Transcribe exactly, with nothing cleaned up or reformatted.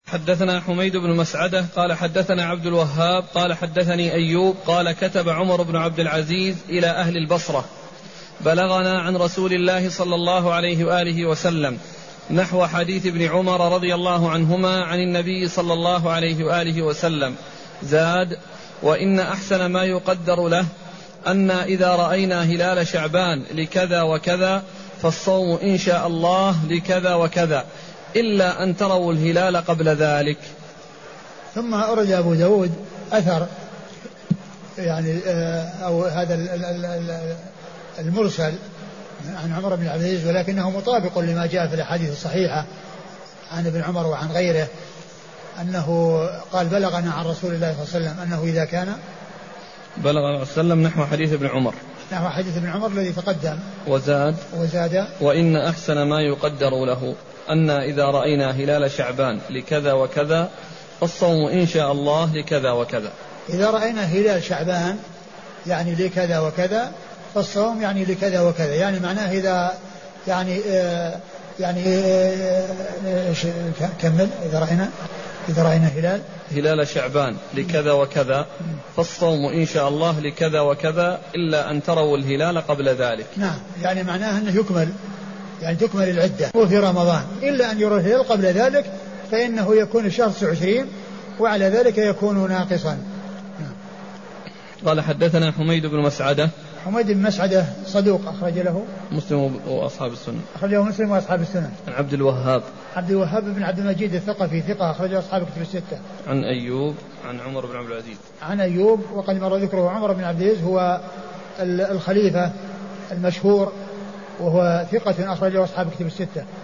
حدثنا حميد بن مسعدة قال حدثنا عبد الوهاب قال حدثني أيوب قال كتب عمر بن عبد العزيز إلى أهل البصرة: بلغنا عن رسول الله صلى الله عليه وآله وسلم نحو حديث ابن عمر رضي الله عنهما عن النبي صلى الله عليه وآله وسلم، زاد: وإن أحسن ما يقدر له أن إذا رأينا هلال شعبان لكذا وكذا فالصوم إن شاء الله لكذا وكذا إلا أن تروا الهلال قبل ذلك. ثم أورد أبو داود أثر يعني أو هذا المرسل عن عمر بن عبد العزيز، ولكنه مطابق لما جاء في الأحاديث الصحيحة عن ابن عمر وعن غيره، أنه قال: بلغنا عن رسول الله صلى الله عليه وسلم أنه إذا كان بلغ الله وسلم نحو حديث ابن عمر نحو حديث ابن عمر الذي تقدم، وزاد وزاد وإن أحسن ما يقدر له أن إذا رأينا هلال شعبان لكذا وكذا فالصوم إن شاء الله لكذا وكذا. إذا رأينا هلال شعبان يعني لكذا وكذا فالصوم يعني لكذا وكذا، يعني معناه إذا يعني آه يعني آه كمل إذا رأينا إذا رأينا هلال هلال شعبان لكذا وكذا فالصوم إن شاء الله لكذا وكذا إلا أن تروا الهلال قبل ذلك. نعم، يعني معناه أنه يكمل، يعني تكمل العدة وفي رمضان إلا أن يرى الهلال قبل ذلك فإنه يكون الشهر تسعة وعشرين وعلى ذلك يكون ناقصا. قال حدثنا حميد بن مسعدة. حميد بن مسعدة صدوق أخرج له مسلم وأصحاب السنة. أخرجه مسلم وأصحاب السنة. عن عبد الوهاب. عبد الوهاب بن عبد المجيد الثقفي ثقة أخرجه أصحاب الكتب الستة. عن أيوب عن عمر بن عبد العزيز. عن أيوب وقد مر ذكره. عمر بن عبد العزيز هو الخليفة المشهور وهو ثقة أخرجه أصحاب الكتب الستة.